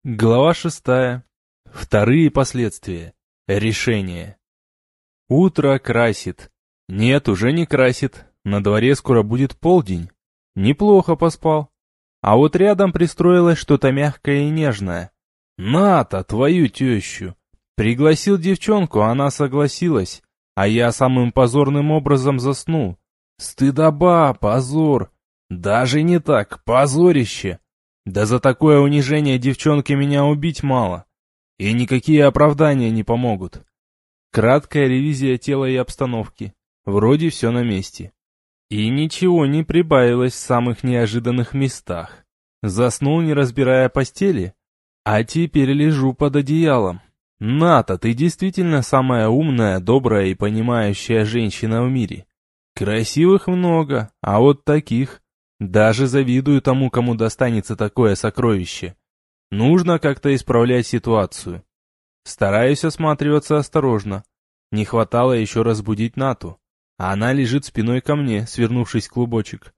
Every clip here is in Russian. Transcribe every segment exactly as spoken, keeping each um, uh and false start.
Глава шестая. Вторые последствия. Решение. Утро красит. Нет, уже не красит. На дворе скоро будет полдень. Неплохо поспал. А вот рядом пристроилось что-то мягкое и нежное. На-то, твою тещу. Пригласил девчонку, она согласилась. А я самым позорным образом заснул. Стыдоба, позор. Даже не так, позорище. Да за такое унижение девчонки меня убить мало. И никакие оправдания не помогут. Краткая ревизия тела и обстановки. Вроде все на месте. И ничего не прибавилось в самых неожиданных местах. Заснул, не разбирая постели. А теперь лежу под одеялом. Ната, ты действительно самая умная, добрая и понимающая женщина в мире. Красивых много, а вот таких... Даже завидую тому, кому достанется такое сокровище. Нужно как-то исправлять ситуацию. Стараюсь осматриваться осторожно. Не хватало еще разбудить Нату. А она лежит спиной ко мне, свернувшись в клубочек.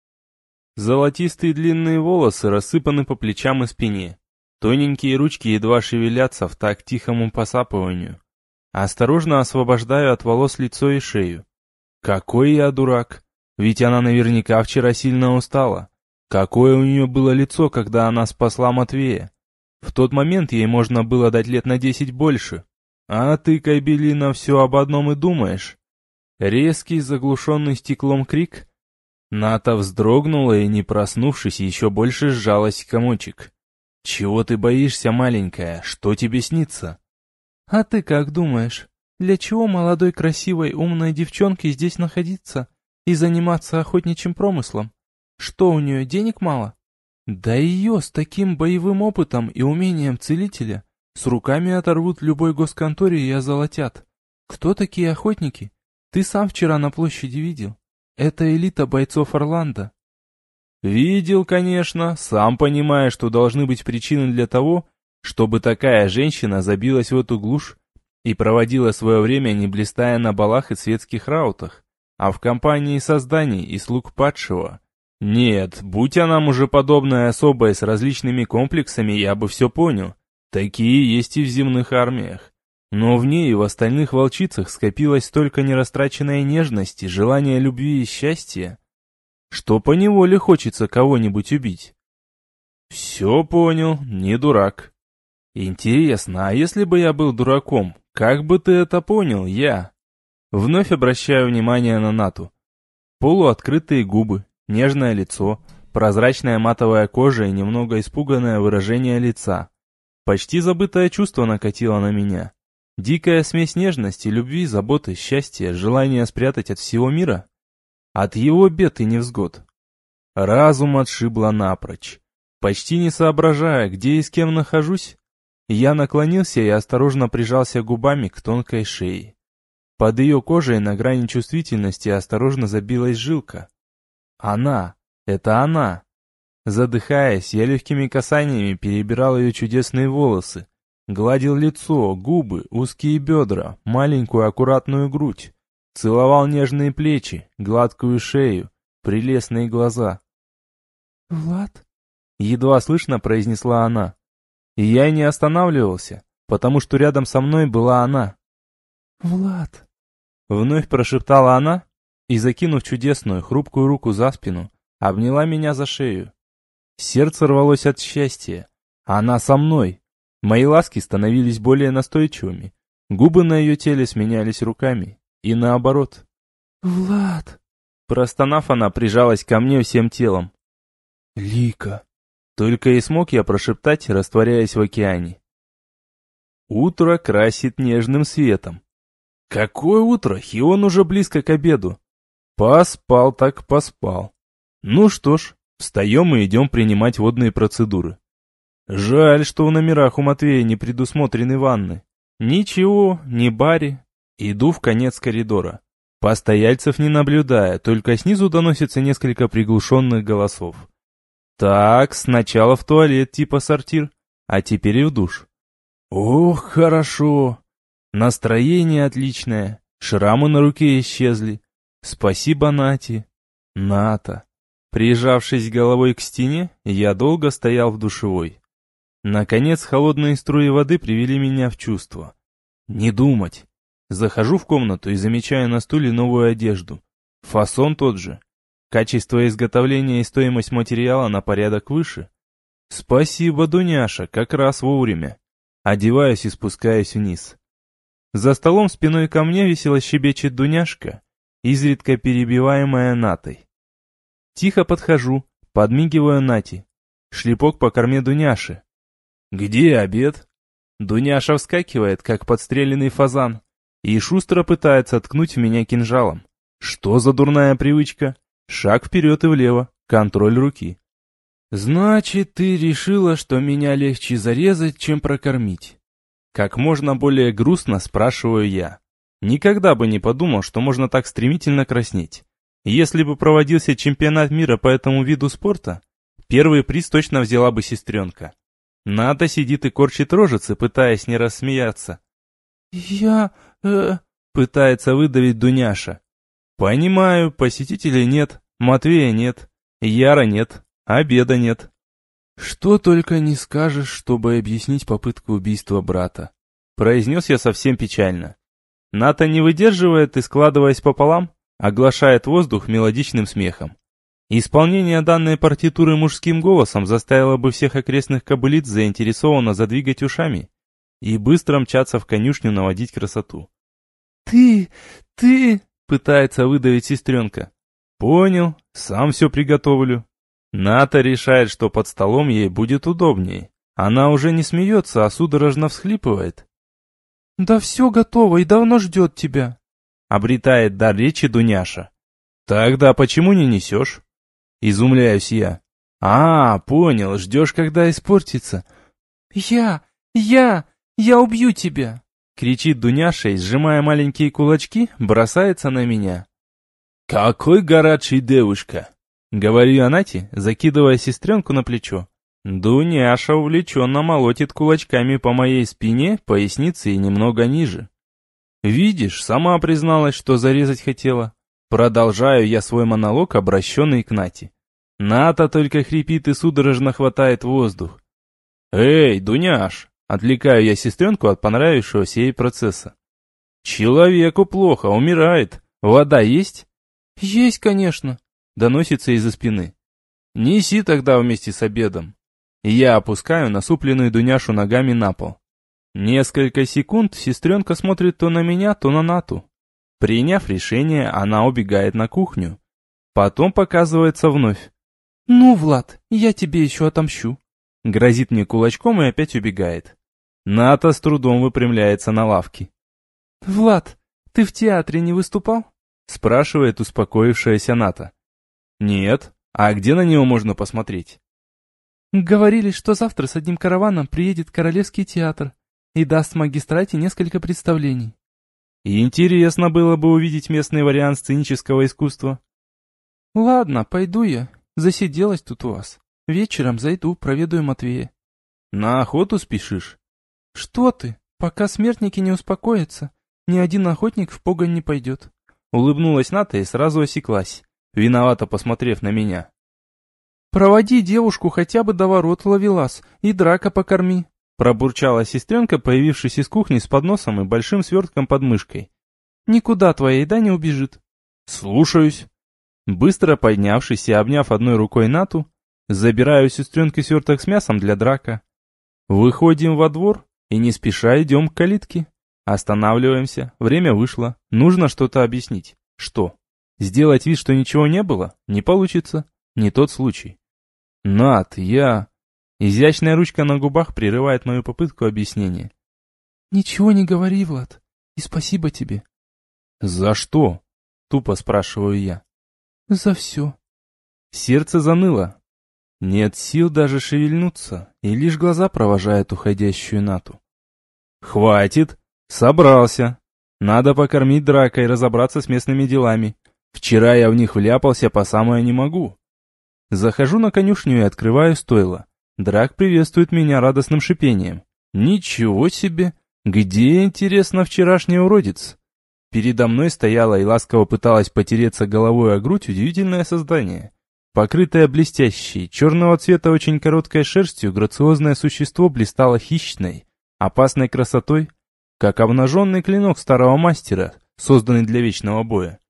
Золотистые длинные волосы рассыпаны по плечам и спине. Тоненькие ручки едва шевелятся в такт тихому посапыванию. Осторожно освобождаю от волос лицо и шею. Какой я дурак! Ведь она наверняка вчера сильно устала. Какое у нее было лицо, когда она спасла Матвея. В тот момент ей можно было дать лет на десять больше. А ты, Кайбелина, все об одном и думаешь. Резкий, заглушенный стеклом крик. Ната вздрогнула и, не проснувшись, еще больше сжалась в комочек. «Чего ты боишься, маленькая? Что тебе снится?» «А ты как думаешь, для чего молодой, красивой, умной девчонке здесь находиться и заниматься охотничьим промыслом? Что, у нее денег мало? Да ее с таким боевым опытом и умением целителя с руками оторвут в любой госконторе и озолотят. Кто такие охотники? Ты сам вчера на площади видел. Это элита бойцов Орландо». «Видел, конечно, сам понимая, что должны быть причины для того, чтобы такая женщина забилась в эту глушь и проводила свое время, не блистая на балах и светских раутах, а в компании созданий и слуг падшего. Нет, будь она мужеподобная особая с различными комплексами, я бы все понял. Такие есть и в земных армиях. Но в ней и в остальных волчицах скопилось столько нерастраченной нежности, желания любви и счастья, что поневоле хочется кого-нибудь убить. Все понял, не дурак. Интересно, а если бы я был дураком, как бы ты это понял, я? Вновь обращаю внимание на Нату. Полуоткрытые губы, нежное лицо, прозрачная матовая кожа и немного испуганное выражение лица. Почти забытое чувство накатило на меня. Дикая смесь нежности, любви, заботы, счастья, желания спрятать от всего мира. От его бед и невзгод. Разум отшибло напрочь. Почти не соображая, где и с кем нахожусь, я наклонился и осторожно прижался губами к тонкой шее. Под ее кожей на грани чувствительности осторожно забилась жилка. Она, это она. Задыхаясь, я легкими касаниями перебирал ее чудесные волосы, гладил лицо, губы, узкие бедра, маленькую аккуратную грудь. Целовал нежные плечи, гладкую шею, прелестные глаза. «Влад?» — едва слышно произнесла она. И я не останавливался, потому что рядом со мной была она. «Влад?» — вновь прошептала она и, закинув чудесную, хрупкую руку за спину, обняла меня за шею. Сердце рвалось от счастья. Она со мной. Мои ласки становились более настойчивыми. Губы на ее теле сменялись руками. И наоборот. «Влад!» Простонав, она прижалась ко мне всем телом. «Лика!» Только и смог я прошептать, растворяясь в океане. Утро красит нежным светом. Какое утро? Хион уже близко к обеду. Поспал так поспал. Ну что ж, встаем и идем принимать водные процедуры. Жаль, что в номерах у Матвея не предусмотрены ванны. Ничего, не баре. Иду в конец коридора. Постояльцев не наблюдая, только снизу доносится несколько приглушенных голосов. Так, сначала в туалет типа сортир, а теперь и в душ. Ох, хорошо. Настроение отличное. Шрамы на руке исчезли. Спасибо Нате. Ната. Прижавшись головой к стене, я долго стоял в душевой. Наконец, холодные струи воды привели меня в чувство. Не думать. Захожу в комнату и замечаю на стуле новую одежду. Фасон тот же. Качество изготовления и стоимость материала на порядок выше. Спасибо, Дуняша, как раз вовремя. Одеваюсь и спускаюсь вниз. За столом спиной ко мне весело щебечет Дуняшка, изредка перебиваемая Натой. Тихо подхожу, подмигиваю Нате. Шлепок по корме Дуняши. «Где обед?» Дуняша вскакивает, как подстреленный фазан, и шустро пытается ткнуть в меня кинжалом. Что за дурная привычка? Шаг вперед и влево, контроль руки. «Значит, ты решила, что меня легче зарезать, чем прокормить?» Как можно более грустно спрашиваю я. Никогда бы не подумал, что можно так стремительно краснеть. Если бы проводился чемпионат мира по этому виду спорта, первый приз точно взяла бы сестренка. Ната сидит и корчит рожицы, пытаясь не рассмеяться. «Я... э...» — пытается выдавить Дуняша. «Понимаю, посетителей нет, Матвея нет, Яра нет, обеда нет». «Что только не скажешь, чтобы объяснить попытку убийства брата», — произнес я совсем печально. Ната не выдерживает и, складываясь пополам, оглашает воздух мелодичным смехом. Исполнение данной партитуры мужским голосом заставило бы всех окрестных кобылиц заинтересованно задвигать ушами и быстро мчаться в конюшню наводить красоту. «Ты... ты...» — пытается выдавить сестренка. «Понял, сам все приготовлю». Ната решает, что под столом ей будет удобнее. Она уже не смеется, а судорожно всхлипывает. «Да все готово и давно ждет тебя», — обретает дар речи Дуняша. «Тогда почему не несешь?» Изумляюсь я. «А, понял, ждешь, когда испортится». «Я... я... я убью тебя!» — кричит Дуняша и, сжимая маленькие кулачки, бросается на меня. «Какой горячий девушка!» — говорю я Нате, закидывая сестренку на плечо. Дуняша увлеченно молотит кулачками по моей спине, пояснице и немного ниже. «Видишь, сама призналась, что зарезать хотела». Продолжаю я свой монолог, обращенный к Нате. Ната только хрипит и судорожно хватает воздух. «Эй, Дуняш!» — отвлекаю я сестренку от понравившегося ей процесса. «Человеку плохо, умирает. Вода есть?» «Есть, конечно», — доносится из-за спины. «Неси тогда вместе с обедом». Я опускаю насупленную Дуняшу ногами на пол. Несколько секунд сестренка смотрит то на меня, то на Нату. Приняв решение, она убегает на кухню. Потом показывается вновь. «Ну, Влад, я тебе еще отомщу», — грозит мне кулачком и опять убегает. Ната с трудом выпрямляется на лавке. «Влад, ты в театре не выступал?» — спрашивает успокоившаяся Ната. «Нет. А где на него можно посмотреть?» «Говорили, что завтра с одним караваном приедет Королевский театр и даст в магистрате несколько представлений». «Интересно было бы увидеть местный вариант сценического искусства». «Ладно, пойду я. Засиделась тут у вас. Вечером зайду, проведаю Матвея». «На охоту спешишь?» «Что ты? Пока смертники не успокоятся, ни один охотник в погонь не пойдет». Улыбнулась Ната и сразу осеклась, виновато посмотрев на меня. «Проводи девушку хотя бы до ворот, Ловелас, и драка покорми», пробурчала сестренка, появившись из кухни с подносом и большим свертком под мышкой. «Никуда твоя еда не убежит». «Слушаюсь». Быстро поднявшись и обняв одной рукой Нату, забираю у сестренки сверток с мясом для драка. Выходим во двор и не спеша идем к калитке. Останавливаемся, время вышло, нужно что-то объяснить. Что? Сделать вид, что ничего не было, не получится, не тот случай. Нат, я... Изящная ручка на губах прерывает мою попытку объяснения. «Ничего не говори, Влад, и спасибо тебе». «За что?» — тупо спрашиваю я. «За все». Сердце заныло. Нет сил даже шевельнуться, и лишь глаза провожают уходящую Нату. «Хватит! Собрался! Надо покормить драка и разобраться с местными делами. Вчера я в них вляпался по самое не могу». Захожу на конюшню и открываю стойло. Драк приветствует меня радостным шипением. «Ничего себе! Где, интересно, вчерашний уродец?» Передо мной стояла и ласково пыталась потереться головой о грудь удивительное создание. Покрытое блестящей, черного цвета очень короткой шерстью, грациозное существо блистало хищной, опасной красотой, как обнаженный клинок старого мастера, созданный для вечного боя.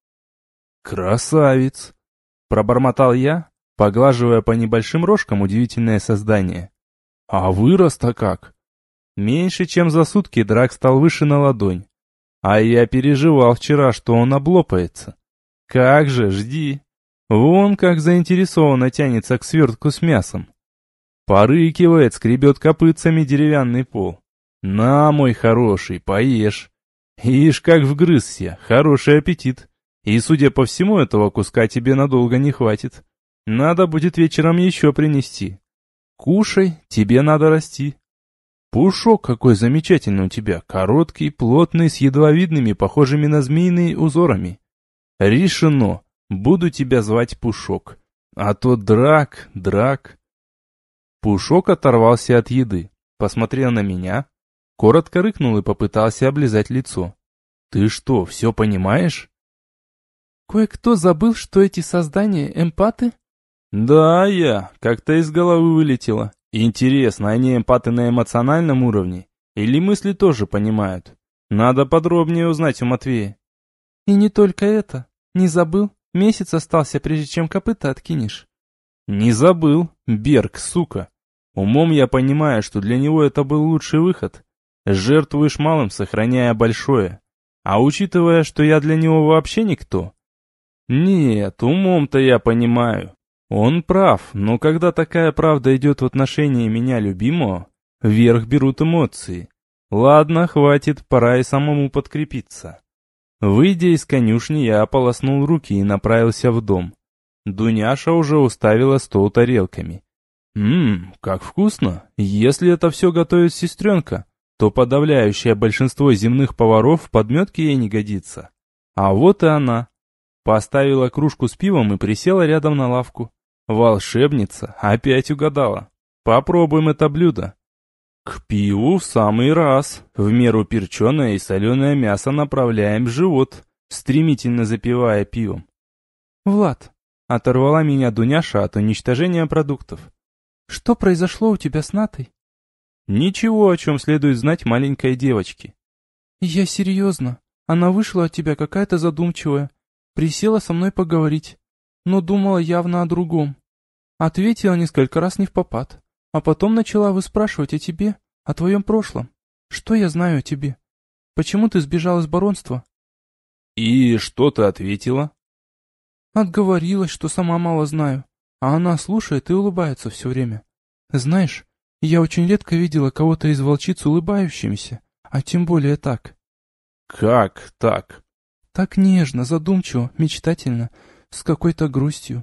«Красавец!» — пробормотал я, поглаживая по небольшим рожкам удивительное создание. «А вырос-то как?» Меньше чем за сутки драк стал выше на ладонь. А я переживал вчера, что он облопается. Как же, жди. Вон как заинтересованно тянется к свертку с мясом. Порыкивает, скребет копытцами деревянный пол. На, мой хороший, поешь. Ишь, как вгрызся, хороший аппетит. И, судя по всему, этого куска тебе надолго не хватит. Надо будет вечером еще принести. Кушай, тебе надо расти. Пушок какой замечательный у тебя, короткий, плотный, с едва видными, похожими на змеиные узорами. Решено, буду тебя звать Пушок, а то Драк, Драк. Пушок оторвался от еды, посмотрел на меня, коротко рыкнул и попытался облизать лицо. Ты что, все понимаешь? Кое-кто забыл, что эти создания эмпаты? Да, я, как-то из головы вылетело. Интересно, они эмпаты на эмоциональном уровне? Или мысли тоже понимают? Надо подробнее узнать у Матвея. И не только это. Не забыл? Месяц остался, прежде чем копыта откинешь. Не забыл, Берг, сука. Умом я понимаю, что для него это был лучший выход. Жертвуешь малым, сохраняя большое. А учитывая, что я для него вообще никто? Нет, умом-то я понимаю. Он прав, но когда такая правда идет в отношении меня любимого, вверх берут эмоции. Ладно, хватит, пора и самому подкрепиться. Выйдя из конюшни, я ополоснул руки и направился в дом. Дуняша уже уставила стол тарелками. Ммм, как вкусно. Если это все готовит сестренка, то подавляющее большинство земных поваров в подметке ей не годится. А вот и она. Поставила кружку с пивом и присела рядом на лавку. Волшебница опять угадала. Попробуем это блюдо. К пиву в самый раз. В меру перченое и соленое мясо направляем в живот, стремительно запивая пивом. Влад, оторвала меня Дуняша от уничтожения продуктов. Что произошло у тебя с Натой? Ничего, о чем следует знать маленькой девочке. Я серьезно. Она вышла от тебя какая-то задумчивая. Присела со мной поговорить, но думала явно о другом. Ответила несколько раз невпопад, а потом начала выспрашивать о тебе, о твоем прошлом. Что я знаю о тебе? Почему ты сбежал из баронства? И что ты ответила? Отговорилась, что сама мало знаю, а она слушает и улыбается все время. Знаешь, я очень редко видела кого-то из волчиц улыбающимся, а тем более так. Как так? Так нежно, задумчиво, мечтательно, с какой-то грустью.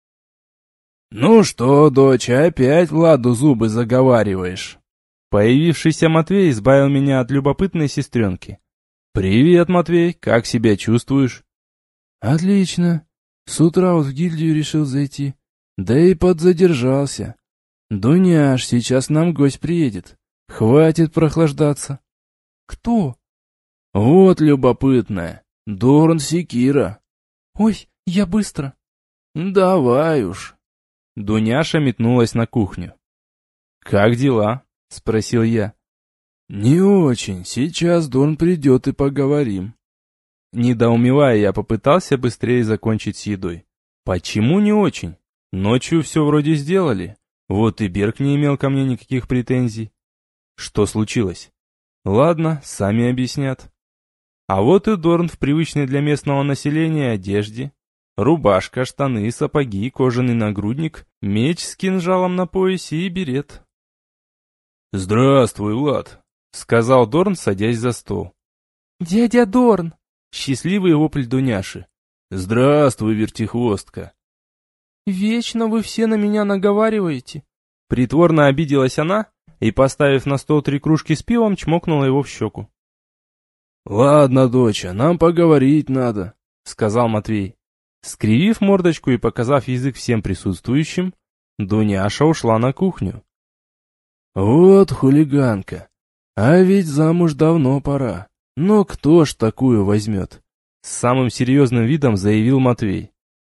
«Ну что, дочь, опять Владу зубы заговариваешь?» Появившийся Матвей избавил меня от любопытной сестренки. «Привет, Матвей, как себя чувствуешь?» «Отлично. С утра вот в гильдию решил зайти. Да и подзадержался. Дуняш, сейчас нам гость приедет. Хватит прохлаждаться». «Кто?» «Вот любопытная. Дорн Секира». «Ой, я быстро». «Давай уж». Дуняша метнулась на кухню. «Как дела?» — спросил я. «Не очень. Сейчас Дорн придет и поговорим». Недоумевая, я попытался быстрее закончить с едой. «Почему не очень? Ночью все вроде сделали. Вот и Берг не имел ко мне никаких претензий. Что случилось? Ладно, сами объяснят». А вот и Дорн в привычной для местного населения одежде. Рубашка, штаны, сапоги, кожаный нагрудник, меч с кинжалом на поясе и берет. «Здравствуй, Влад», — сказал Дорн, садясь за стол. «Дядя Дорн!» — счастливый вопль Дуняши. «Здравствуй, вертихвостка!» «Вечно вы все на меня наговариваете!» Притворно обиделась она и, поставив на стол три кружки с пивом, чмокнула его в щеку. «Ладно, доча, нам поговорить надо», — сказал Матвей. Скривив мордочку и показав язык всем присутствующим, Дуняша ушла на кухню. «Вот хулиганка. А ведь замуж давно пора. Но кто ж такую возьмет?» С самым серьезным видом заявил Матвей.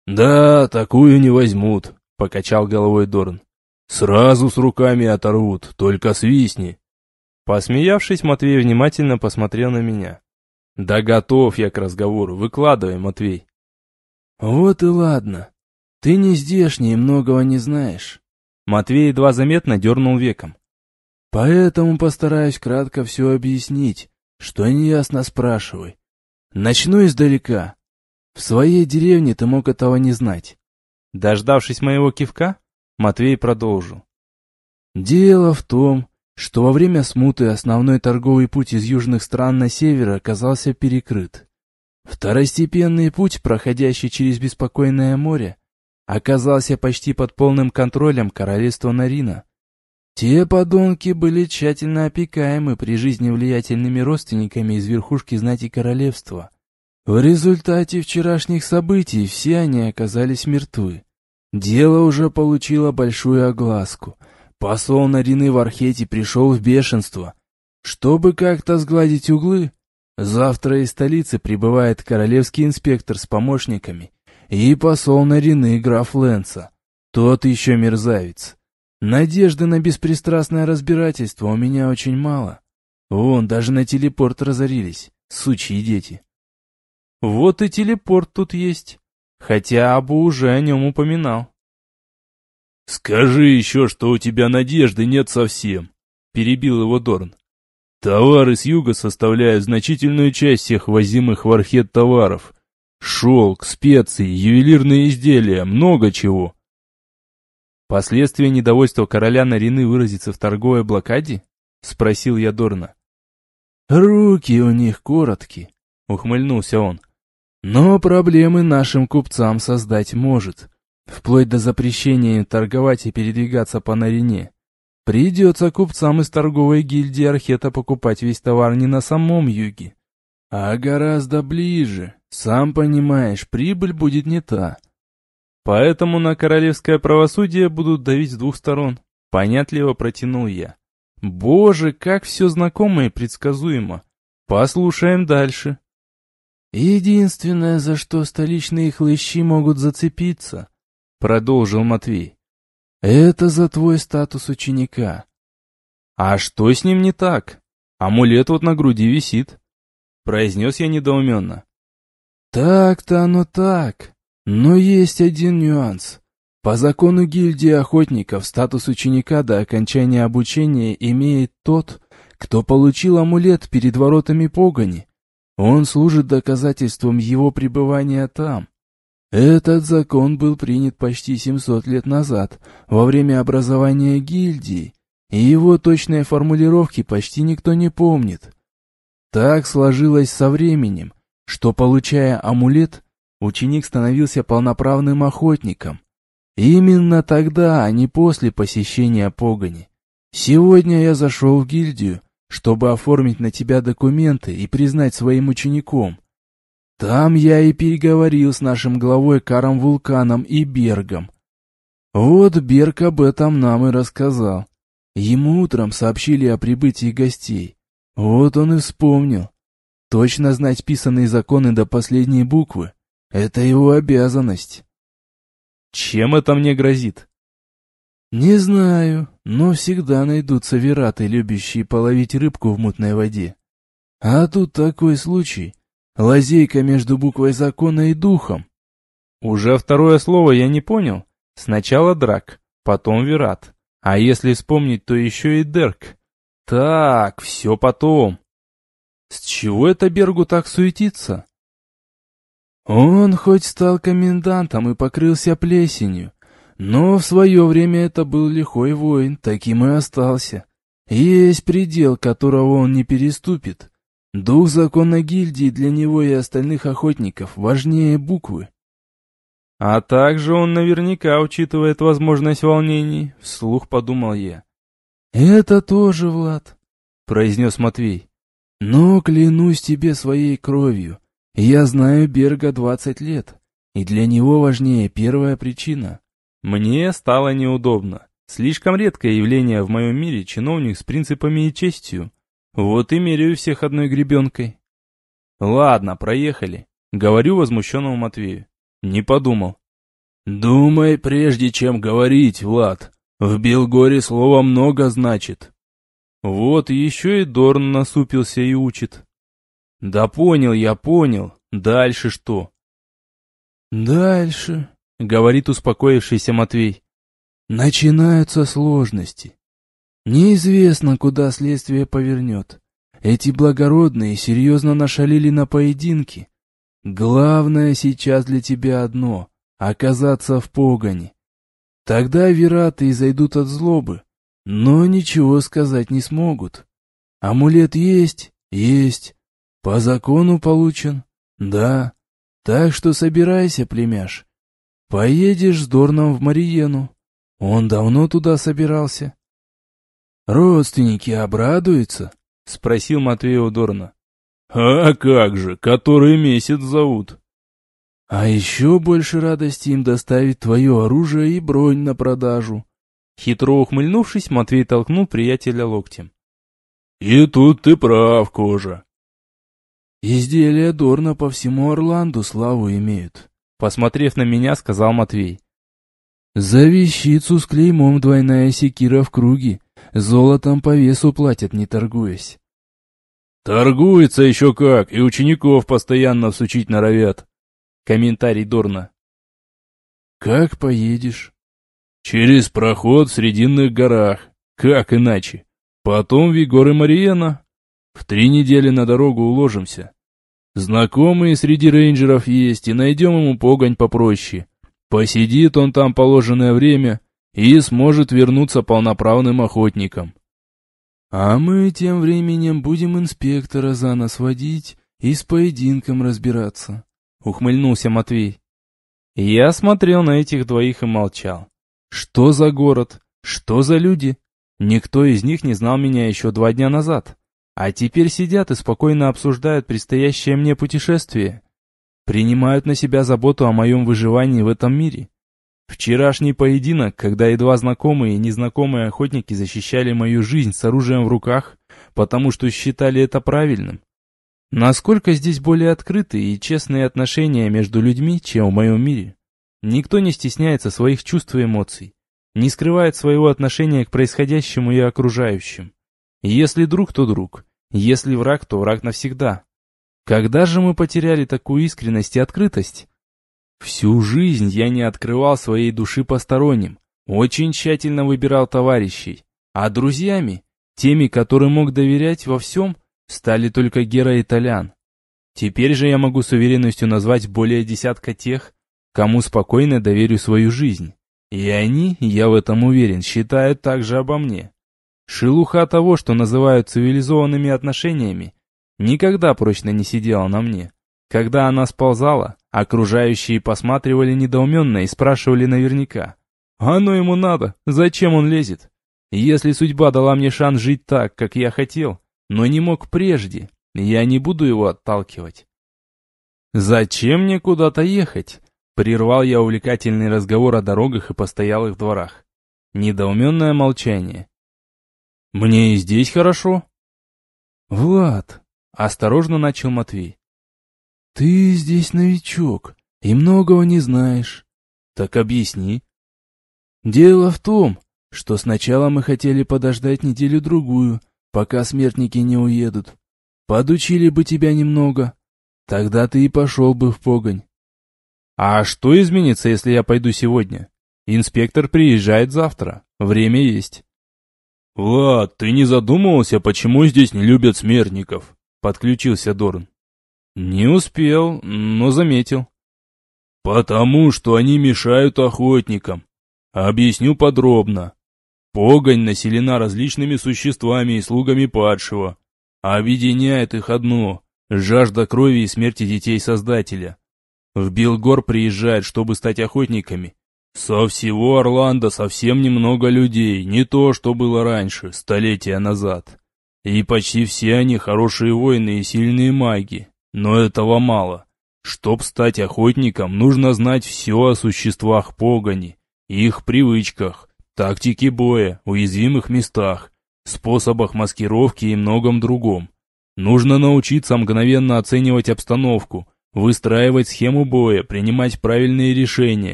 «Да, такую не возьмут», — покачал головой Дорн. «Сразу с руками оторвут, только свистни». Посмеявшись, Матвей внимательно посмотрел на меня. «Да готов я к разговору, выкладывай, Матвей». «Вот и ладно. Ты не здешний и многого не знаешь». Матвей едва заметно дернул веком. «Поэтому постараюсь кратко все объяснить, что неясно спрашивай. Начну издалека. В своей деревне ты мог этого не знать». Дождавшись моего кивка, Матвей продолжил. «Дело в том, что во время смуты основной торговый путь из южных стран на север оказался перекрыт. Второстепенный путь, проходящий через беспокойное море, оказался почти под полным контролем королевства Нарина. Те подонки были тщательно опекаемы при жизни влиятельными родственниками из верхушки знати королевства. В результате вчерашних событий все они оказались мертвы. Дело уже получило большую огласку. Посол Нарины в Архете пришел в бешенство. Чтобы как-то сгладить углы, завтра из столицы прибывает королевский инспектор с помощниками и посол Нарины граф Лэнса. Тот еще мерзавец. Надежды на беспристрастное разбирательство у меня очень мало. Вон, даже на телепорт разорились, сучьи дети. Вот и телепорт тут есть. Хотя Абу уже о нем упоминал. «Скажи еще, что у тебя надежды нет совсем», — перебил его Дорн. «Товары с юга составляют значительную часть всех возимых в Архет товаров. Шелк, специи, ювелирные изделия, много чего». «Последствия недовольства короля Нарины выразится в торговой блокаде?» — спросил я Дорна. «Руки у них короткие», — ухмыльнулся он. «Но проблемы нашим купцам создать может, вплоть до запрещения им торговать и передвигаться по Нарине. Придется купцам из торговой гильдии Архета покупать весь товар не на самом юге, а гораздо ближе. Сам понимаешь, прибыль будет не та». «Поэтому на королевское правосудие будут давить с двух сторон», — понятливо протянул я. «Боже, как все знакомо и предсказуемо. Послушаем дальше». «Единственное, за что столичные хлыщи могут зацепиться», — продолжил Матвей, — «это за твой статус ученика». «А что с ним не так? Амулет вот на груди висит», — произнес я недоуменно. «Так-то оно так, но есть один нюанс. По закону гильдии охотников статус ученика до окончания обучения имеет тот, кто получил амулет перед воротами погони. Он служит доказательством его пребывания там. Этот закон был принят почти семьсот лет назад, во время образования гильдии, и его точные формулировки почти никто не помнит. Так сложилось со временем, что, получая амулет, ученик становился полноправным охотником. Именно тогда, а не после посещения погони. Сегодня я зашел в гильдию, чтобы оформить на тебя документы и признать своим учеником. Там я и переговорил с нашим главой Каром Вулканом и Бергом. Вот Берг об этом нам и рассказал. Ему утром сообщили о прибытии гостей. Вот он и вспомнил. Точно знать писанные законы до последней буквы — это его обязанность. «Чем это мне грозит?» «Не знаю, но всегда найдутся вираты, любящие половить рыбку в мутной воде. А тут такой случай. Лазейка между буквой закона и духом». Уже второе слово я не понял. Сначала драк, потом вират. А если вспомнить, то еще и дерк. Так, все потом. С чего это Бергу так суетиться? Он хоть стал комендантом и покрылся плесенью, но в свое время это был лихой воин, таким и остался. Есть предел, которого он не переступит. Дух закона гильдии для него и остальных охотников важнее буквы. А также он наверняка учитывает возможность волнений, вслух подумал я. «Это тоже, Влад», — произнес Матвей. «Но клянусь тебе своей кровью, я знаю Берга двадцать лет, и для него важнее первая причина». Мне стало неудобно. Слишком редкое явление в моем мире чиновник с принципами и честью. Вот и меряю всех одной гребенкой. Ладно, проехали. Говорю возмущенному Матвею. Не подумал. Думай, прежде чем говорить, Влад. В Белгоре слово много значит. Вот еще и Дорн насупился и учит. Да понял я, понял. Дальше что? Дальше, говорит успокоившийся Матвей. Начинаются сложности. Неизвестно, куда следствие повернет. Эти благородные серьезно нашалили на поединке. Главное сейчас для тебя одно — оказаться в погоне. Тогда вираты изойдут от злобы, но ничего сказать не смогут. Амулет есть? Есть. По закону получен? Да. Так что собирайся, племяш. Поедешь с Дорном в Мариену. Он давно туда собирался. Родственники обрадуются? Спросил Матвей у Дорна. А как же, который месяц зовут? А еще больше радости им доставить твое оружие и бронь на продажу. Хитро ухмыльнувшись, Матвей толкнул приятеля локтем. И тут ты прав, Кожа. Изделия Дорна по всему Орланду славу имеют. Посмотрев на меня, сказал Матвей. За вещицу с клеймом двойная секира в круге. Золотом по весу платят, не торгуясь. Торгуется еще как, и учеников постоянно всучить норовят. Комментарий Дорна. Как поедешь? Через проход в Срединных горах. Как иначе? Потом в горы Мариена. В три недели на дорогу уложимся. Знакомые среди рейнджеров есть, и найдем ему погонь попроще. Посидит он там положенное время и сможет вернуться полноправным охотником. А мы тем временем будем инспектора за нас водить и с поединком разбираться. Ухмыльнулся Матвей. Я смотрел на этих двоих и молчал. Что за город? Что за люди? Никто из них не знал меня еще два дня назад. А теперь сидят и спокойно обсуждают предстоящее мне путешествие. Принимают на себя заботу о моем выживании в этом мире. Вчерашний поединок, когда едва знакомые и незнакомые охотники защищали мою жизнь с оружием в руках, потому что считали это правильным. Насколько здесь более открытые и честные отношения между людьми, чем в моем мире. Никто не стесняется своих чувств и эмоций, не скрывает своего отношения к происходящему и окружающим. Если друг, то друг, если враг, то враг навсегда. Когда же мы потеряли такую искренность и открытость? Всю жизнь я не открывал своей души посторонним, очень тщательно выбирал товарищей, а друзьями, теми, которым мог доверять во всем, стали только Гера и Толян. Теперь же я могу с уверенностью назвать более десятка тех, кому спокойно доверю свою жизнь. И они, я в этом уверен, считают так же обо мне. Шелуха того, что называют цивилизованными отношениями, никогда прочно не сидела на мне. Когда она сползала, окружающие посматривали недоуменно и спрашивали наверняка. Оно ему надо, зачем он лезет? Если судьба дала мне шанс жить так, как я хотел, но не мог прежде, я не буду его отталкивать. Зачем мне куда-то ехать? Прервал я увлекательный разговор о дорогах и постоялых дворах. Недоуменное молчание. Мне и здесь хорошо. Влад, осторожно начал Матвей. Ты здесь новичок и многого не знаешь. Так объясни. Дело в том, что сначала мы хотели подождать неделю-другую, пока смертники не уедут. Подучили бы тебя немного, тогда ты и пошел бы в погонь. А что изменится, если я пойду сегодня? Инспектор приезжает завтра, время есть. Влад, ты не задумывался, почему здесь не любят смертников? Подключился Дорн. Не успел, но заметил. Потому что они мешают охотникам. Объясню подробно. Погонь населена различными существами и слугами падшего. Объединяет их одно – жажда крови и смерти детей Создателя. В Белгор приезжают, чтобы стать охотниками. Со всего Орландо совсем немного людей, не то, что было раньше, столетия назад. И почти все они хорошие воины и сильные маги. Но этого мало. Чтоб стать охотником, нужно знать все о существах погони, их привычках, тактике боя, уязвимых местах, способах маскировки и многом другом. Нужно научиться мгновенно оценивать обстановку, выстраивать схему боя, принимать правильные решения,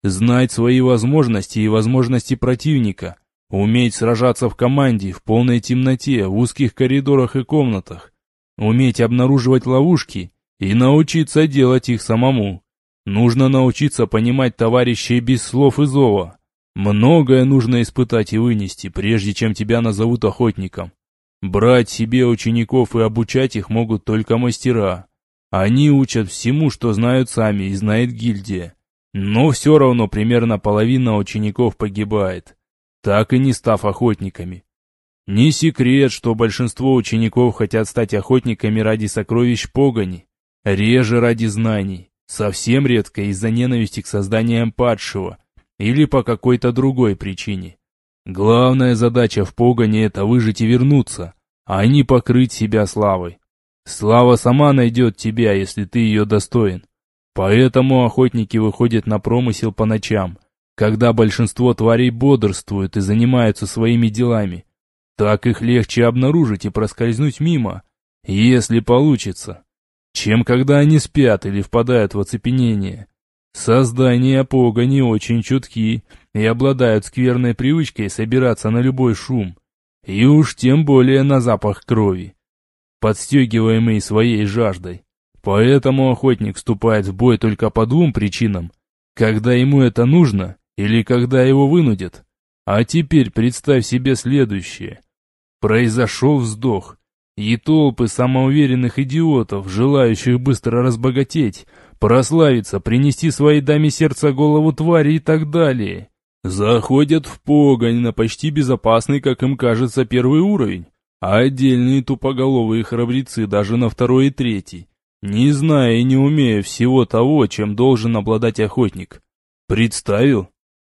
Знать свои возможности и возможности противника. Уметь сражаться в команде, в полной темноте, в узких коридорах и комнатах. Уметь обнаруживать ловушки и научиться делать их самому. Нужно научиться понимать товарищей без слов и зова. Многое нужно испытать и вынести, прежде чем тебя назовут охотником. Брать себе учеников и обучать их могут только мастера. Они учат всему, что знают сами и знает гильдия. Но все равно примерно половина учеников погибает, так и не став охотниками. Не секрет, что большинство учеников хотят стать охотниками ради сокровищ погони, реже ради знаний, совсем редко из-за ненависти к созданиям падшего или по какой-то другой причине. Главная задача в погоне — это выжить и вернуться, а не покрыть себя славой. Слава сама найдет тебя, если ты ее достоин. Поэтому охотники выходят на промысел по ночам, когда большинство тварей бодрствуют и занимаются своими делами. Так их легче обнаружить и проскользнуть мимо, если получится, чем когда они спят или впадают в оцепенение. Создания погони очень чутки и обладают скверной привычкой собираться на любой шум, и уж тем более на запах крови, подстегиваемый своей жаждой. Поэтому охотник вступает в бой только по двум причинам: когда ему это нужно или когда его вынудят. А теперь представь себе следующее. Произошел вздох, и толпы самоуверенных идиотов, желающих быстро разбогатеть, прославиться, принести своей даме сердца голову твари и так далее, заходят в погонь на почти безопасный, как им кажется, первый уровень, а отдельные тупоголовые храбрецы даже на второй и третий, не зная и не умея всего того, чем должен обладать охотник. Представил?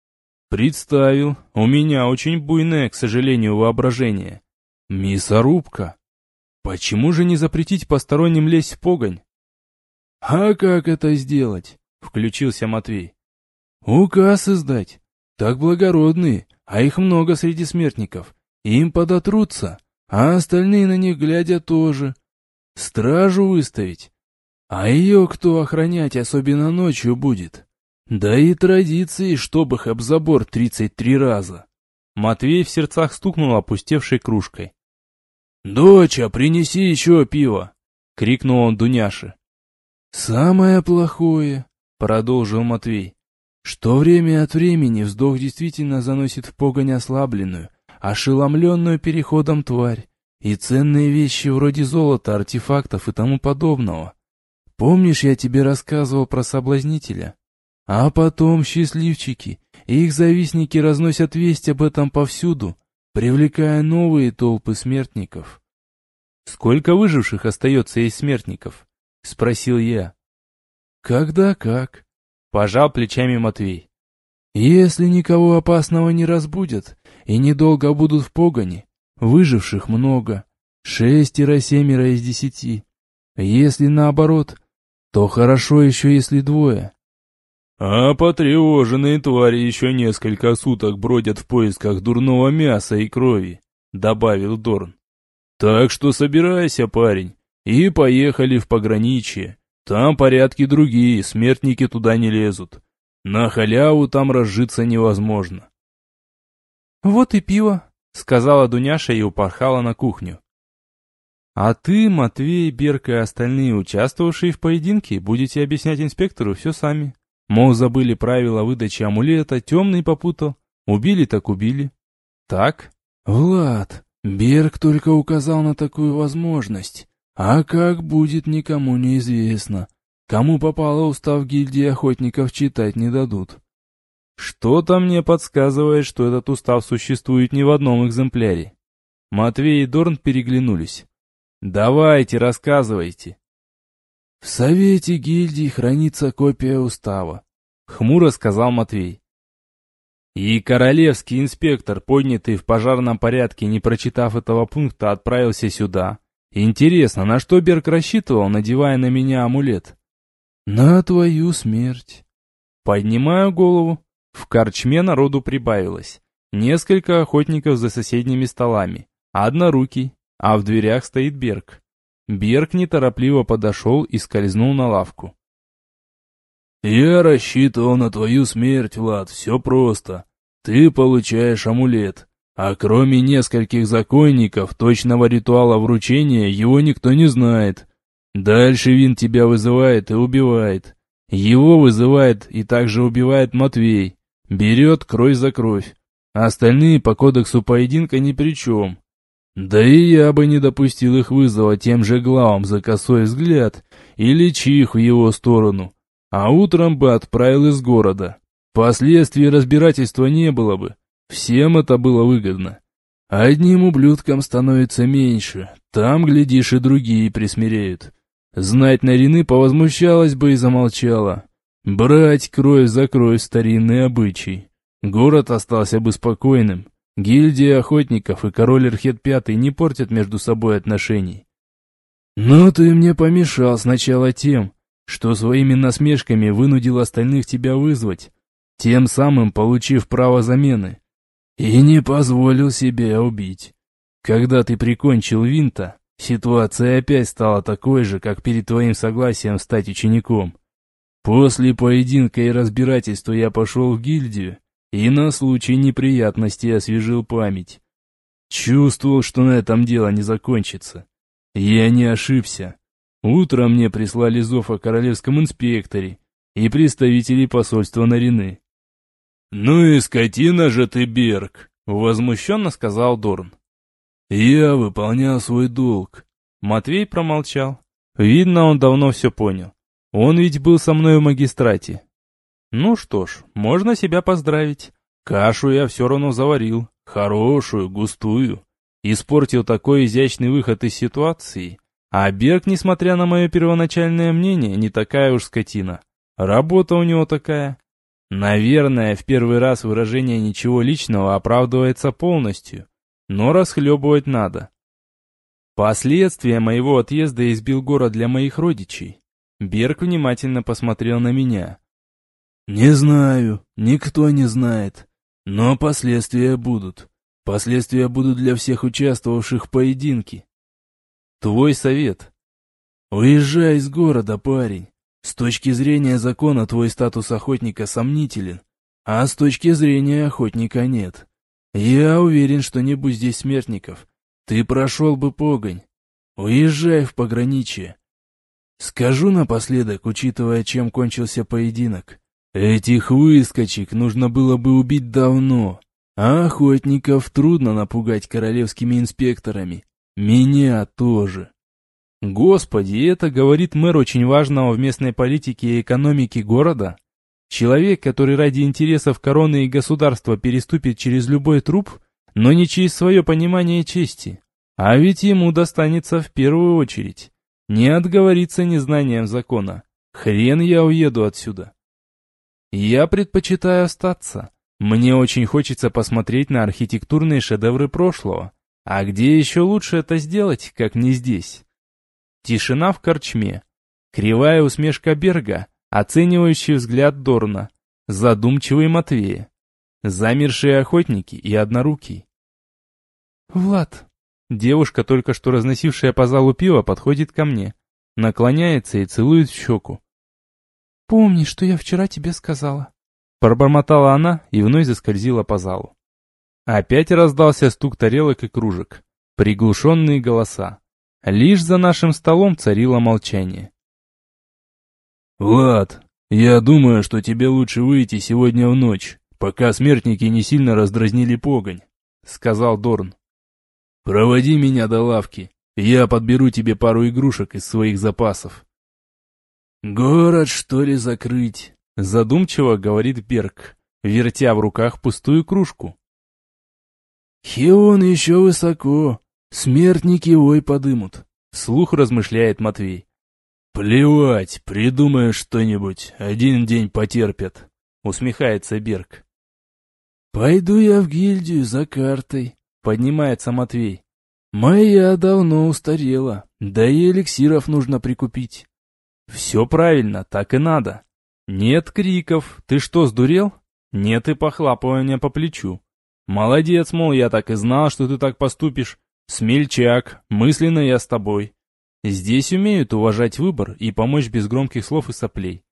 Представил. У меня очень буйное, к сожалению, воображение. Мясорубка. Почему же не запретить посторонним лезть в погонь? А как это сделать? Включился Матвей. Указ издать. Так благородные, а их много среди смертников. Им подотрутся, а остальные на них глядя тоже. Стражу выставить. А ее кто охранять, особенно ночью, будет? Да и традиции, чтоб их об забор тридцать три раза. Матвей в сердцах стукнул опустевшей кружкой. «Доча, принеси еще пиво!» — крикнул он Дуняше. «Самое плохое, — продолжил Матвей, — что время от времени вздох действительно заносит в погонь ослабленную, ошеломленную переходом тварь, и ценные вещи вроде золота, артефактов и тому подобного. Помнишь, я тебе рассказывал про соблазнителя? А потом счастливчики и их завистники разносят весть об этом повсюду, привлекая новые толпы смертников». «Сколько выживших остается из смертников?» — спросил я. «Когда как?» — пожал плечами Матвей. «Если никого опасного не разбудят и недолго будут в погоне, выживших много, шестеро-семеро из десяти. Если наоборот, то хорошо еще если двое». «А потревоженные твари еще несколько суток бродят в поисках дурного мяса и крови», — добавил Дорн. «Так что собирайся, парень, и поехали в пограничье. Там порядки другие, смертники туда не лезут. На халяву там разжиться невозможно». «Вот и пиво», — сказала Дуняша и упорхала на кухню. «А ты, Матвей, Берг и остальные, участвовавшие в поединке, будете объяснять инспектору все сами. Мол, забыли правила выдачи амулета, темный попутал. Убили так убили. Так?» «Влад, Берг только указал на такую возможность. А как будет, никому не известно. Кому попало, устав гильдии охотников читать не дадут». «Что-то мне подсказывает, что этот устав существует не в одном экземпляре». Матвей и Дорн переглянулись. «Давайте, рассказывайте». «В совете гильдии хранится копия устава», — хмуро сказал Матвей. «И королевский инспектор, поднятый в пожарном порядке, не прочитав этого пункта, отправился сюда. Интересно, на что Берг рассчитывал, надевая на меня амулет?» «На твою смерть». Поднимаю голову. В корчме народу прибавилось. Несколько охотников за соседними столами. Однорукий, а в дверях стоит Берг. Берг неторопливо подошел и скользнул на лавку. «Я рассчитывал на твою смерть, Влад, все просто. Ты получаешь амулет, а кроме нескольких законников, точного ритуала вручения его никто не знает. Дальше Вин тебя вызывает и убивает. Его вызывает и также убивает Матвей. Берет кровь за кровь. Остальные по кодексу поединка ни при чем. Да и я бы не допустил их вызова тем же главам за косой взгляд или чих в его сторону, а утром бы отправил из города. Последствий разбирательства не было бы, всем это было выгодно. Одним ублюдкам становится меньше, там, глядишь, и другие присмиреют. Знать Нарины повозмущалась бы и замолчала. Брать кровь за кровь — старинный обычай. Город остался бы спокойным. Гильдия охотников и король Эрхет Пятый не портят между собой отношений. Но ты мне помешал сначала тем, что своими насмешками вынудил остальных тебя вызвать, тем самым получив право замены, и не позволил себя убить. Когда ты прикончил Винта, ситуация опять стала такой же, как перед твоим согласием стать учеником. После поединка и разбирательства я пошел в гильдию, и на случай неприятностей освежил память. Чувствовал, что на этом дело не закончится. Я не ошибся. Утром мне прислали зов о королевском инспекторе и представителей посольства Нарины. «Ну и скотина же ты, Берг!» — возмущенно сказал Дорн. «Я выполнял свой долг». Матвей промолчал. Видно, он давно все понял. Он ведь был со мной в магистрате. Ну что ж, можно себя поздравить. Кашу я все равно заварил. Хорошую, густую. Испортил такой изящный выход из ситуации. А Берг, несмотря на мое первоначальное мнение, не такая уж скотина. Работа у него такая. Наверное, в первый раз выражение ничего личного оправдывается полностью. Но расхлебывать надо. Последствия моего отъезда из Белгора для моих родичей. Берг внимательно посмотрел на меня. «Не знаю, никто не знает, но последствия будут. Последствия будут для всех участвовавших в поединке. Твой совет?» «Уезжай из города, парень. С точки зрения закона твой статус охотника сомнителен, а с точки зрения охотника нет. Я уверен, что не будь здесь смертников, ты прошел бы погонь. Уезжай в пограничье. Скажу напоследок, учитывая, чем кончился поединок. Этих выскочек нужно было бы убить давно, а охотников трудно напугать королевскими инспекторами. Меня тоже». Господи, это говорит мэр очень важного в местной политике и экономике города? Человек, который ради интересов короны и государства переступит через любой труп, но не через свое понимание чести. А ведь ему достанется в первую очередь. Не отговориться незнанием закона. Хрен я уеду отсюда. Я предпочитаю остаться. Мне очень хочется посмотреть на архитектурные шедевры прошлого. А где еще лучше это сделать, как не здесь? Тишина в корчме. Кривая усмешка Берга, оценивающий взгляд Дорна, задумчивый Матвея. Замершие охотники и однорукий. «Влад!» Девушка, только что разносившая по залу пиво, подходит ко мне, наклоняется и целует в щеку. «Помни, что я вчера тебе сказала». Пробормотала она и вновь заскользила по залу. Опять раздался стук тарелок и кружек, приглушенные голоса. Лишь за нашим столом царило молчание. «Влад, я думаю, что тебе лучше выйти сегодня в ночь, пока смертники не сильно раздразнили погонь», — сказал Дорн. «Проводи меня до лавки, я подберу тебе пару игрушек из своих запасов». «Город, что ли, закрыть?» — задумчиво говорит Берг, вертя в руках пустую кружку. «Хион еще высоко, смертники вой подымут», — вслух размышляет Матвей. «Плевать, придумаешь что-нибудь, один день потерпят», — усмехается Берг. «Пойду я в гильдию за картой», — поднимается Матвей. «Моя давно устарела, да и эликсиров нужно прикупить». «Все правильно, так и надо. Нет криков, ты что, сдурел? Нет и похлапывания по плечу. Молодец, мол, я так и знал, что ты так поступишь. Смельчак, мысленно я с тобой. Здесь умеют уважать выбор и помочь без громких слов и соплей.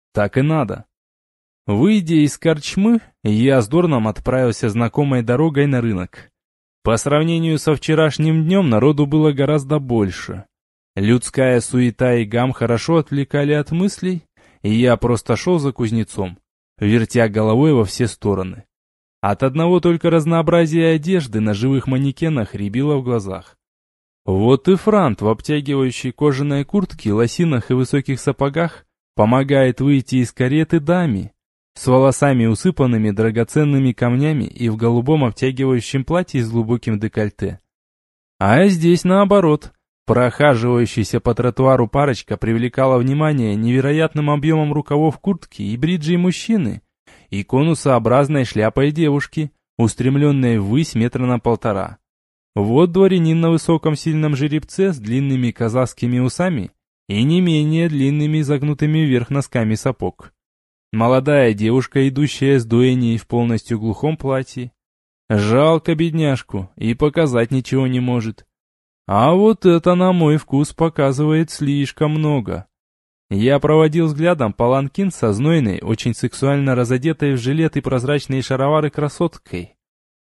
Так и надо. Выйдя из корчмы, я с Дорном отправился знакомой дорогой на рынок. По сравнению со вчерашним днем народу было гораздо больше. Людская суета и гам хорошо отвлекали от мыслей, и я просто шел за кузнецом, вертя головой во все стороны. От одного только разнообразия одежды на живых манекенах рябило в глазах. Вот и Франт в обтягивающей кожаной куртке, лосинах и высоких сапогах помогает выйти из кареты даме, с волосами усыпанными драгоценными камнями и в голубом обтягивающем платье с глубоким декольте. А здесь наоборот, прохаживающаяся по тротуару парочка привлекала внимание невероятным объемом рукавов куртки и бриджей мужчины и конусообразной шляпой девушки, устремленной ввысь метра на полтора. Вот дворянин на высоком сильном жеребце с длинными казахскими усами и не менее длинными загнутыми вверх носками сапог. Молодая девушка, идущая с дуэней в полностью глухом платье. Жалко бедняжку, и показать ничего не может. А вот это, на мой вкус, показывает слишком много. Я проводил взглядом паланкин со знойной, очень сексуально разодетой в жилет и прозрачные шаровары красоткой.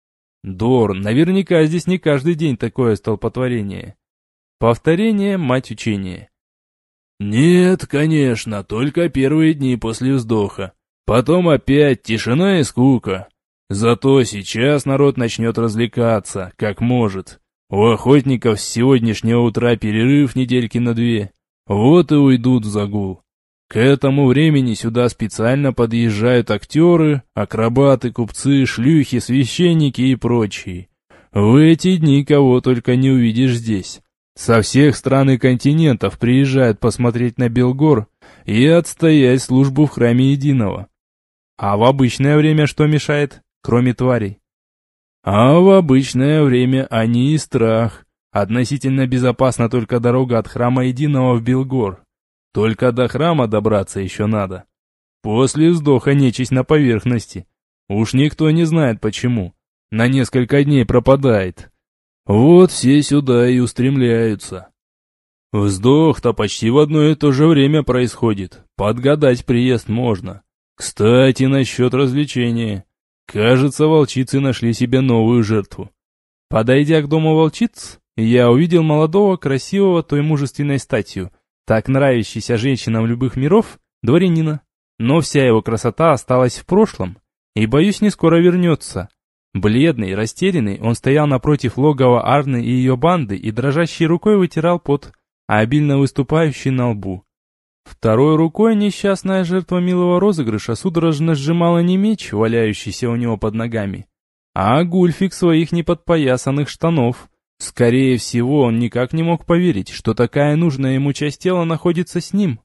Дорн, наверняка здесь не каждый день такое столпотворение. Повторение — мать учения. Нет, конечно, только первые дни после вздоха. Потом опять тишина и скука. Зато сейчас народ начнет развлекаться, как может. У охотников с сегодняшнего утра перерыв недельки на две. Вот и уйдут в загул. К этому времени сюда специально подъезжают актеры, акробаты, купцы, шлюхи, священники и прочие. В эти дни кого только не увидишь здесь. Со всех стран и континентов приезжают посмотреть на Белгор и отстоять службу в храме Единого. А в обычное время что мешает, кроме тварей? А в обычное время они и страх. Относительно безопасна только дорога от храма Единого в Белгор. Только до храма добраться еще надо. После вздоха нечисть на поверхности. Уж никто не знает почему. На несколько дней пропадает. Вот все сюда и устремляются. Вздох-то почти в одно и то же время происходит. Подгадать приезд можно. Кстати, насчет развлечения. Кажется, волчицы нашли себе новую жертву. Подойдя к дому волчиц, я увидел молодого, красивого, той мужественной статью, так нравящейся женщинам любых миров, дворянина. Но вся его красота осталась в прошлом, и, боюсь, не скоро вернется. Бледный, растерянный, он стоял напротив логова Арны и ее банды и дрожащей рукой вытирал пот, обильно выступающий на лбу. Второй рукой несчастная жертва милого розыгрыша судорожно сжимала не меч, валяющийся у него под ногами, а гульфик своих неподпоясанных штанов. Скорее всего, он никак не мог поверить, что такая нужная ему часть тела находится с ним.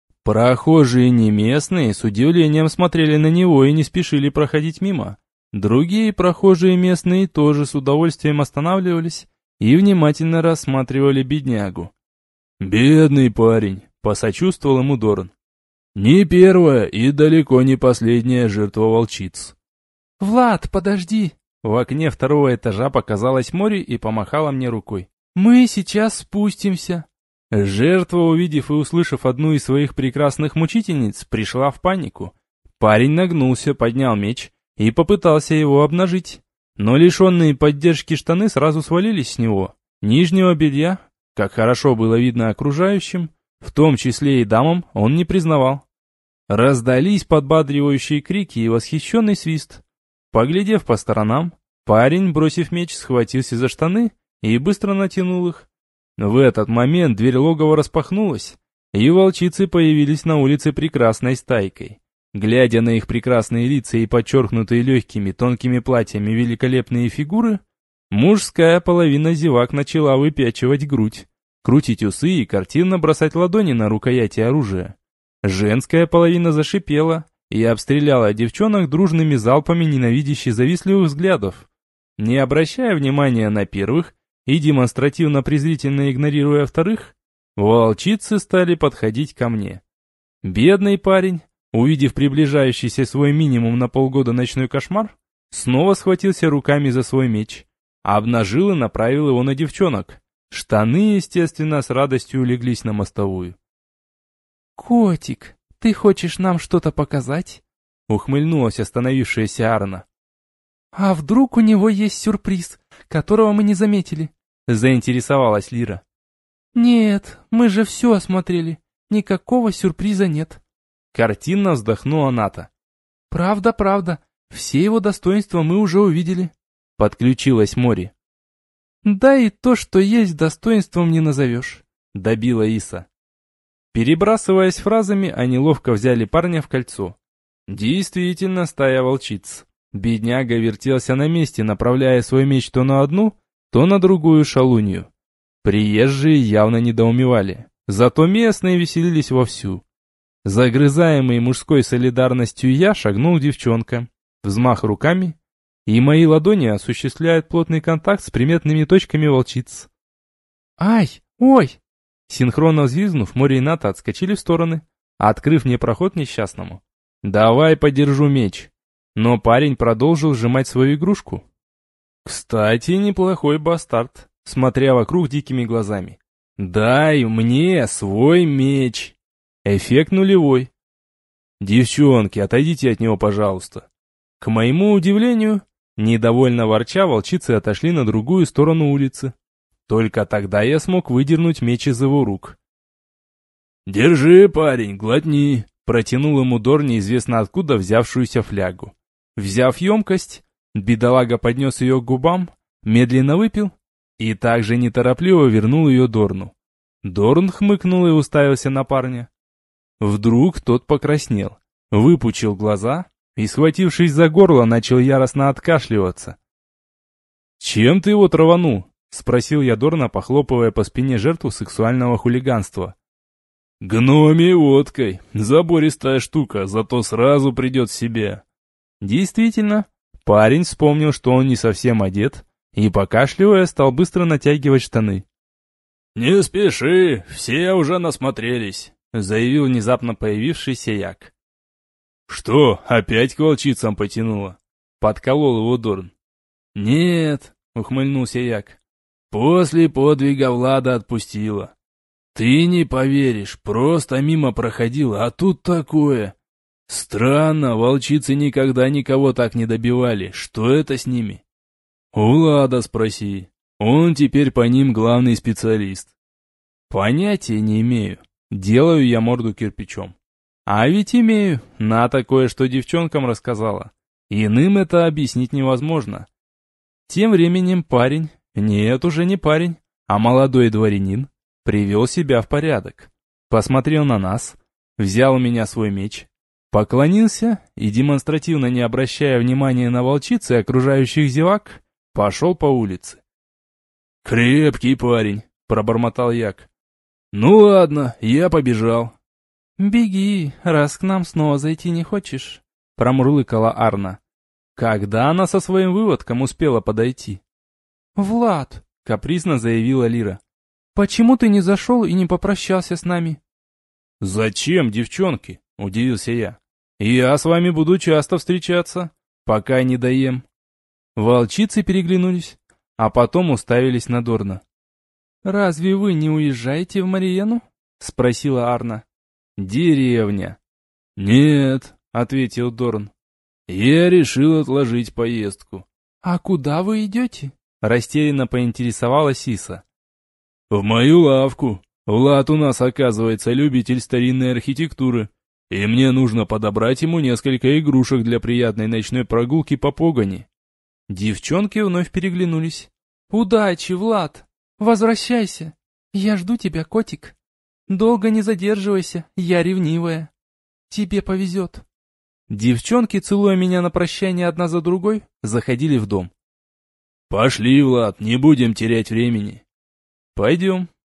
Прохожие не местные с удивлением смотрели на него и не спешили проходить мимо. Другие прохожие местные тоже с удовольствием останавливались и внимательно рассматривали беднягу. «Бедный парень», — посочувствовал ему Дорн. «Не первая и далеко не последняя жертва волчиц». «Влад, подожди!» В окне второго этажа показалось море и помахала мне рукой. «Мы сейчас спустимся». Жертва, увидев и услышав одну из своих прекрасных мучительниц, пришла в панику. Парень нагнулся, поднял меч и попытался его обнажить. Но лишенные поддержки штаны сразу свалились с него. Нижнего белья, как хорошо было видно окружающим, в том числе и дамам, он не признавал. Раздались подбадривающие крики и восхищенный свист. Поглядев по сторонам, парень, бросив меч, схватился за штаны и быстро натянул их. В этот момент дверь логова распахнулась, и волчицы появились на улице прекрасной стайкой. Глядя на их прекрасные лица и подчеркнутые легкими тонкими платьями великолепные фигуры, мужская половина зевак начала выпячивать грудь, крутить усы и картинно бросать ладони на рукояти оружия. Женская половина зашипела и обстреляла девчонок дружными залпами ненавидящих завистливых взглядов. Не обращая внимания на первых и демонстративно-презрительно игнорируя вторых, волчицы стали подходить ко мне. Бедный парень, увидев приближающийся свой минимум на полгода ночной кошмар, снова схватился руками за свой меч, обнажил и направил его на девчонок. Штаны, естественно, с радостью улеглись на мостовую. «Котик!» — Ты хочешь нам что-то показать? Ухмыльнулась остановившаяся Арна. А вдруг у него есть сюрприз, которого мы не заметили? Заинтересовалась Лира. Нет, мы же все осмотрели. Никакого сюрприза нет. Картинно вздохнула Ната. Правда, правда. Все его достоинства мы уже увидели. Подключилась Мори. Да и то, что есть, достоинством не назовешь. Добила Иса. Перебрасываясь фразами, они ловко взяли парня в кольцо. Действительно, стая волчиц. Бедняга вертелся на месте, направляя свой меч то на одну, то на другую шалунью. Приезжие явно недоумевали, зато местные веселились вовсю. Загрызаемый мужской солидарностью я шагнул к девчонкам. Взмах руками, и мои ладони осуществляют плотный контакт с приметными точками волчиц. «Ай! Ой!» Синхронно взвизгнув, Мори и Ната отскочили в стороны, открыв мне проход несчастному. «Давай подержу меч». Но парень продолжил сжимать свою игрушку. Кстати, неплохой бастард, смотря вокруг дикими глазами. «Дай мне свой меч!» Эффект нулевой. «Девчонки, отойдите от него, пожалуйста». К моему удивлению, недовольно ворча, волчицы отошли на другую сторону улицы. Только тогда я смог выдернуть меч из его рук. «Держи, парень, глотни», — протянул ему Дор неизвестно откуда взявшуюся флягу. Взяв емкость, бедолага поднес ее к губам, медленно выпил и также неторопливо вернул ее Дорну. Дорн хмыкнул и уставился на парня. Вдруг тот покраснел, выпучил глаза и, схватившись за горло, начал яростно откашливаться. «Чем ты его траванул?» — спросил я Дорна, похлопывая по спине жертву сексуального хулиганства. «Гномией водкой. Забористая штука, зато сразу придет в себя». Действительно, парень вспомнил, что он не совсем одет, и, покашливая, стал быстро натягивать штаны. «Не спеши, все уже насмотрелись», — заявил внезапно появившийся Як. «Что, опять к волчицам потянуло?» — подколол его Дорн. «Нет», — ухмыльнулся Як, — «после подвига Влада отпустила. Ты не поверишь, просто мимо проходила, а тут такое. Странно, волчицы никогда никого так не добивали, что это с ними?» «У Влада спроси, он теперь по ним главный специалист». «Понятия не имею, делаю я морду кирпичом». А ведь имею, на такое, что девчонкам рассказала. Иным это объяснить невозможно. Тем временем парень, нет, уже не парень, а молодой дворянин, привел себя в порядок. Посмотрел на нас, взял у меня свой меч, поклонился и, демонстративно не обращая внимания на волчиц и окружающих зевак, пошел по улице. «Крепкий парень», — пробормотал Як. «Ну ладно, я побежал». «Беги, раз к нам снова зайти не хочешь», — промурлыкала Арна. Когда она со своим выводком успела подойти? «Влад», — капризно заявила Лира. «Почему ты не зашел и не попрощался с нами?» «Зачем, девчонки?» — удивился я. «Я с вами буду часто встречаться, пока не доем». Волчицы переглянулись, а потом уставились на Дорна. «Разве вы не уезжаете в Мариену?» — спросила Арна. «Деревня». «Нет», — ответил Дорн. «Я решил отложить поездку». «А куда вы идете?» — растерянно поинтересовалась Иса. «В мою лавку. Влад у нас, оказывается, любитель старинной архитектуры, и мне нужно подобрать ему несколько игрушек для приятной ночной прогулки по погони». Девчонки вновь переглянулись. «Удачи, Влад! Возвращайся! Я жду тебя, котик. Долго не задерживайся, я ревнивая. Тебе повезет». Девчонки, целуя меня на прощание одна за другой, заходили в дом. «Пошли, Влад, не будем терять времени». «Пойдем»,